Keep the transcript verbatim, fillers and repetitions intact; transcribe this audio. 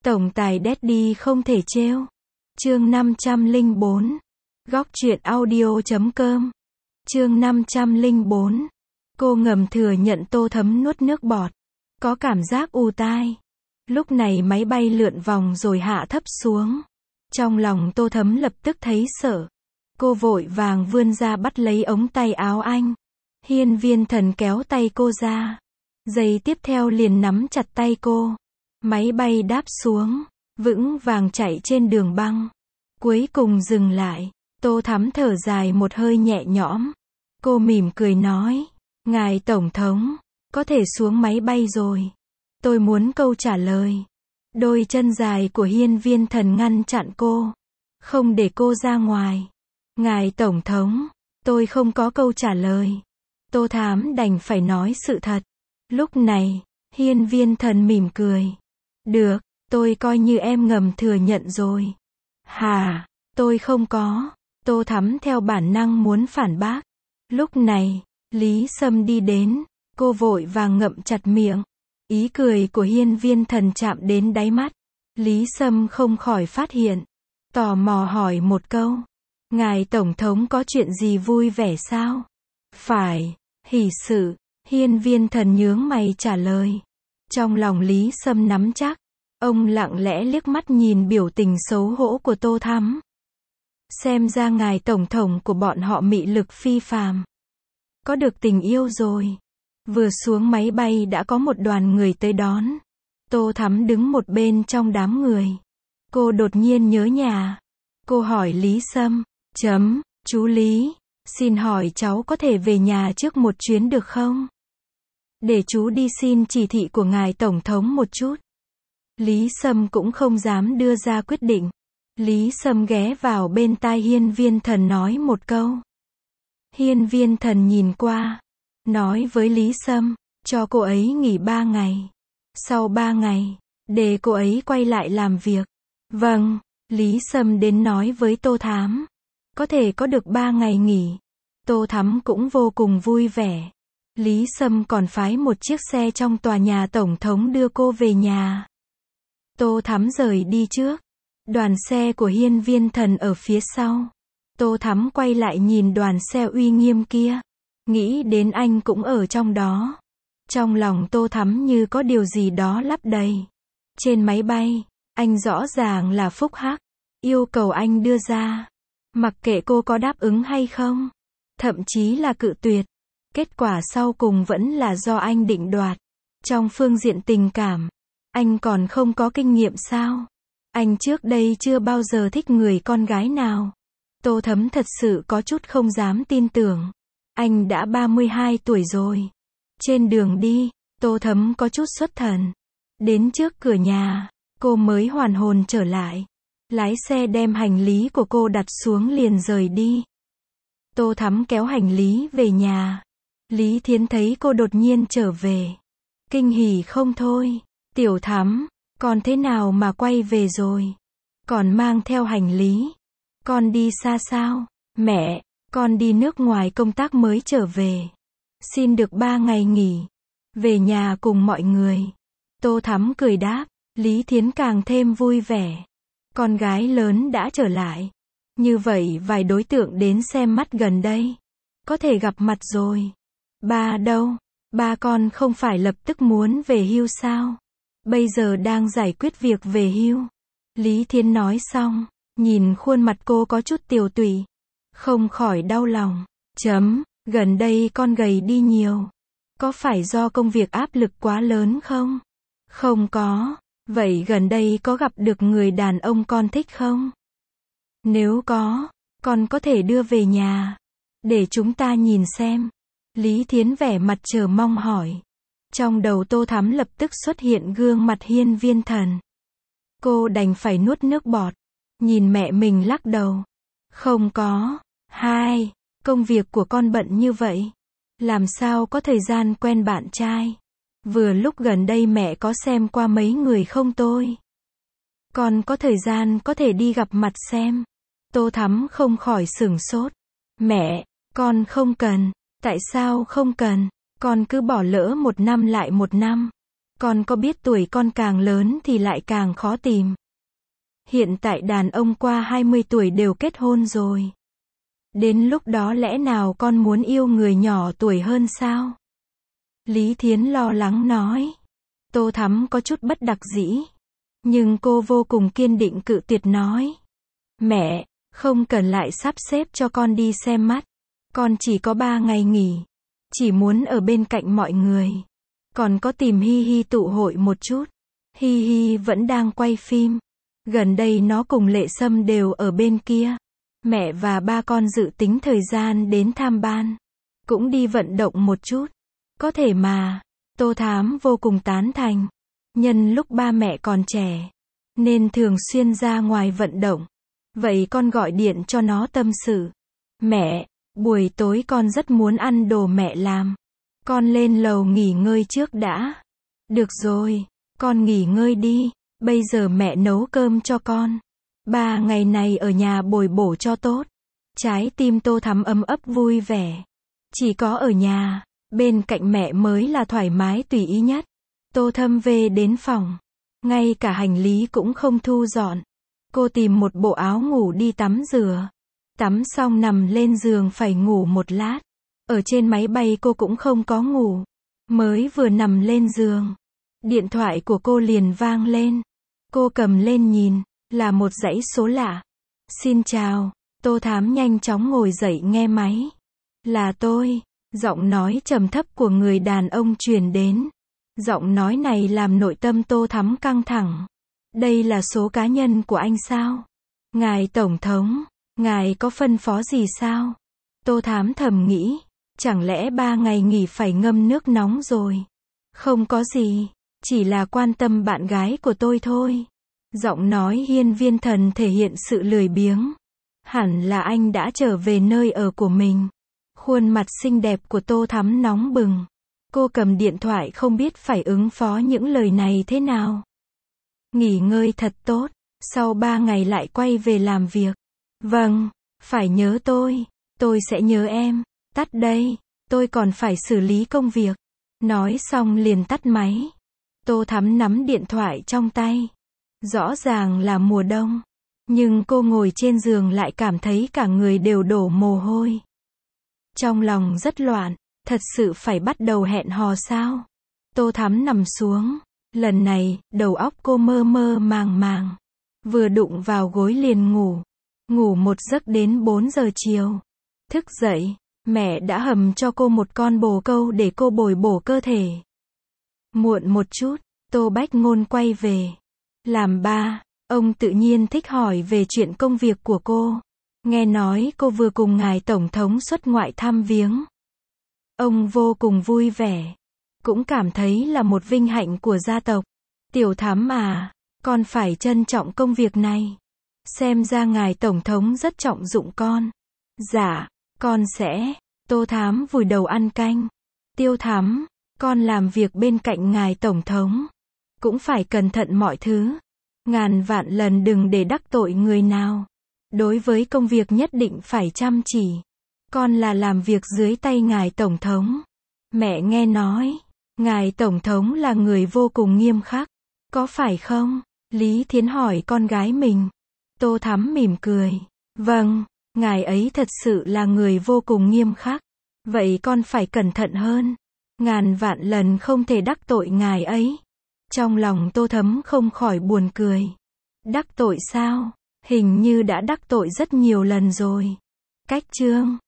Tổng tài Daddy không thể trêu. Chương năm trăm lẻ bốn. Góc truyện audio chấm com. Chương năm trăm lẻ bốn. Cô ngầm thừa nhận Tô Thấm nuốt nước bọt. Có cảm giác ù tai. Lúc này máy bay lượn vòng rồi hạ thấp xuống. Trong lòng Tô Thấm lập tức thấy sợ. Cô vội vàng vươn ra bắt lấy ống tay áo anh. Hiên Viên Thần kéo tay cô ra. Giây tiếp theo liền nắm chặt tay cô. Máy bay đáp xuống, vững vàng chạy trên đường băng. Cuối cùng dừng lại. Tô Thắm thở dài một hơi nhẹ nhõm. Cô mỉm cười nói, ngài Tổng thống, có thể xuống máy bay rồi. Tôi muốn câu trả lời. Đôi chân dài của Hiên Viên Thần ngăn chặn cô, không để cô ra ngoài. Ngài Tổng thống, tôi không có câu trả lời. Tô Thắm đành phải nói sự thật. Lúc này, Hiên Viên Thần mỉm cười. Được, tôi coi như em ngầm thừa nhận rồi. Hà, tôi không có. Tô Thắm theo bản năng muốn phản bác. Lúc này, Lý Sâm đi đến, cô vội vàng ngậm chặt miệng. Ý cười của Hiên Viên Thần chạm đến đáy mắt. Lý Sâm không khỏi phát hiện. Tò mò hỏi một câu. Ngài Tổng thống có chuyện gì vui vẻ sao? Phải, hỷ sự. Hiên Viên Thần nhướng mày trả lời. Trong lòng Lý Sâm nắm chắc. Ông lặng lẽ liếc mắt nhìn biểu tình xấu hổ của Tô Thắm. Xem ra ngài tổng thống của bọn họ mị lực phi phàm. Có được tình yêu rồi. Vừa xuống máy bay đã có một đoàn người tới đón. Tô Thắm đứng một bên trong đám người. Cô đột nhiên nhớ nhà. Cô hỏi Lý Sâm, chấm, chú Lý, xin hỏi cháu có thể về nhà trước một chuyến được không? Để chú đi xin chỉ thị của ngài tổng thống một chút. Lý Sâm cũng không dám đưa ra quyết định. Lý Sâm ghé vào bên tai Hiên Viên Thần nói một câu. Hiên Viên Thần nhìn qua, nói với Lý Sâm, cho cô ấy nghỉ ba ngày. Sau ba ngày, để cô ấy quay lại làm việc. Vâng, Lý Sâm đến nói với Tô Thắm. Có thể có được ba ngày nghỉ. Tô Thắm cũng vô cùng vui vẻ. Lý Sâm còn phái một chiếc xe trong tòa nhà tổng thống đưa cô về nhà. Tô Thắm rời đi trước. Đoàn xe của Hiên Viên Thần ở phía sau. Tô Thắm quay lại nhìn đoàn xe uy nghiêm kia. Nghĩ đến anh cũng ở trong đó. Trong lòng Tô Thắm như có điều gì đó lấp đầy. Trên máy bay, anh rõ ràng là phúc hắc. Yêu cầu anh đưa ra. Mặc kệ cô có đáp ứng hay không. Thậm chí là cự tuyệt. Kết quả sau cùng vẫn là do anh định đoạt. Trong phương diện tình cảm, anh còn không có kinh nghiệm sao? Anh trước đây chưa bao giờ thích người con gái nào. Tô Thấm thật sự có chút không dám tin tưởng. Anh đã ba mươi hai tuổi rồi. Trên đường đi, Tô Thấm có chút xuất thần. Đến trước cửa nhà, cô mới hoàn hồn trở lại. Lái xe đem hành lý của cô đặt xuống liền rời đi. Tô Thắm kéo hành lý về nhà. Lý Thiến thấy cô đột nhiên trở về. Kinh hỉ không thôi. Tiểu Thắm, con thế nào mà quay về rồi? Còn mang theo hành lý. Con đi xa sao? Mẹ, con đi nước ngoài công tác mới trở về. Xin được ba ngày nghỉ. Về nhà cùng mọi người. Tô Thắm cười đáp. Lý Thiến càng thêm vui vẻ. Con gái lớn đã trở lại. Như vậy vài đối tượng đến xem mắt gần đây. Có thể gặp mặt rồi. Ba đâu? Ba con không phải lập tức muốn về hưu sao? Bây giờ đang giải quyết việc về hưu. Lý Thiến nói xong, nhìn khuôn mặt cô có chút tiều tụy. Không khỏi đau lòng. Chấm, gần đây con gầy đi nhiều. Có phải do công việc áp lực quá lớn không? Không có. Vậy gần đây có gặp được người đàn ông con thích không? Nếu có, con có thể đưa về nhà. Để chúng ta nhìn xem. Lý Thiến vẻ mặt chờ mong hỏi. Trong đầu Tô Thắm lập tức xuất hiện gương mặt Hiên Viên Thần. Cô đành phải nuốt nước bọt. Nhìn mẹ mình lắc đầu. Không có. Hai, công việc của con bận như vậy. Làm sao có thời gian quen bạn trai. Vừa lúc gần đây mẹ có xem qua mấy người không tôi. Con có thời gian có thể đi gặp mặt xem. Tô Thắm không khỏi sửng sốt. Mẹ, con không cần. Tại sao không cần? Con cứ bỏ lỡ một năm lại một năm. Con có biết tuổi con càng lớn thì lại càng khó tìm. Hiện tại đàn ông qua hai mươi tuổi đều kết hôn rồi. Đến lúc đó lẽ nào con muốn yêu người nhỏ tuổi hơn sao? Lý Thiến lo lắng nói. Tô Thắm có chút bất đắc dĩ. Nhưng cô vô cùng kiên định cự tuyệt nói. Mẹ, không cần lại sắp xếp cho con đi xem mắt. Con chỉ có ba ngày nghỉ. Chỉ muốn ở bên cạnh mọi người. Còn có tìm Hi Hi tụ hội một chút. Hi Hi vẫn đang quay phim. Gần đây nó cùng Lệ Sâm đều ở bên kia. Mẹ và ba con dự tính thời gian đến tham ban. Cũng đi vận động một chút. Có thể mà. Tô Thám vô cùng tán thành. Nhân lúc ba mẹ còn trẻ. Nên thường xuyên ra ngoài vận động. Vậy con gọi điện cho nó tâm sự. Mẹ, buổi tối con rất muốn ăn đồ mẹ làm. Con lên lầu nghỉ ngơi trước đã. Được rồi, con nghỉ ngơi đi. Bây giờ mẹ nấu cơm cho con. Ba ngày này ở nhà bồi bổ cho tốt. Trái tim Tô Thắm ấm ấp vui vẻ. Chỉ có ở nhà, bên cạnh mẹ mới là thoải mái tùy ý nhất. Tô Thâm về đến phòng. Ngay cả hành lý cũng không thu dọn. Cô tìm một bộ áo ngủ đi tắm rửa. Tắm xong nằm lên giường phải ngủ một lát. Ở trên máy bay cô cũng không có ngủ. Mới vừa nằm lên giường. Điện thoại của cô liền vang lên. Cô cầm lên nhìn. Là một dãy số lạ. Xin chào. Tô Thám nhanh chóng ngồi dậy nghe máy. Là tôi. Giọng nói trầm thấp của người đàn ông truyền đến. Giọng nói này làm nội tâm Tô Thắm căng thẳng. Đây là số cá nhân của anh sao? Ngài Tổng thống, ngài có phân phó gì sao? Tô Thám thầm nghĩ. Chẳng lẽ ba ngày nghỉ phải ngâm nước nóng rồi? Không có gì. Chỉ là quan tâm bạn gái của tôi thôi. Giọng nói hiên viên thần thể hiện sự lười biếng. Hẳn là anh đã trở về nơi ở của mình. Khuôn mặt xinh đẹp của Tô Thắm nóng bừng. Cô cầm điện thoại không biết phải ứng phó những lời này thế nào. Nghỉ ngơi thật tốt. Sau ba ngày lại quay về làm việc. Vâng, phải nhớ tôi. Tôi sẽ nhớ em. Tắt đây. Tôi còn phải xử lý công việc. Nói xong liền tắt máy. Tô Thắm nắm điện thoại trong tay. Rõ ràng là mùa đông. Nhưng cô ngồi trên giường lại cảm thấy cả người đều đổ mồ hôi. Trong lòng rất loạn. Thật sự phải bắt đầu hẹn hò sao? Tô Thắm nằm xuống. Lần này, đầu óc cô mơ mơ màng màng. Vừa đụng vào gối liền ngủ. Ngủ một giấc đến bốn giờ chiều. Thức dậy, mẹ đã hầm cho cô một con bồ câu để cô bồi bổ cơ thể. Muộn một chút, Tô Bách Ngôn quay về. Làm ba, ông tự nhiên thích hỏi về chuyện công việc của cô. Nghe nói cô vừa cùng ngài Tổng thống xuất ngoại thăm viếng. Ông vô cùng vui vẻ. Cũng cảm thấy là một vinh hạnh của gia tộc. Tiểu Thắm à, con phải trân trọng công việc này. Xem ra ngài Tổng thống rất trọng dụng con. Dạ, con sẽ. Tô Thám vùi đầu ăn canh. Tiêu Thắm, con làm việc bên cạnh ngài Tổng thống. Cũng phải cẩn thận mọi thứ. Ngàn vạn lần đừng để đắc tội người nào. Đối với công việc nhất định phải chăm chỉ. Con là làm việc dưới tay ngài Tổng thống. Mẹ nghe nói, ngài Tổng thống là người vô cùng nghiêm khắc. Có phải không? Lý Thiến hỏi con gái mình. Tô Thắm mỉm cười. Vâng, ngài ấy thật sự là người vô cùng nghiêm khắc. Vậy con phải cẩn thận hơn. Ngàn vạn lần không thể đắc tội ngài ấy. Trong lòng Tô Thắm không khỏi buồn cười. Đắc tội sao? Hình như đã đắc tội rất nhiều lần rồi. Cách chương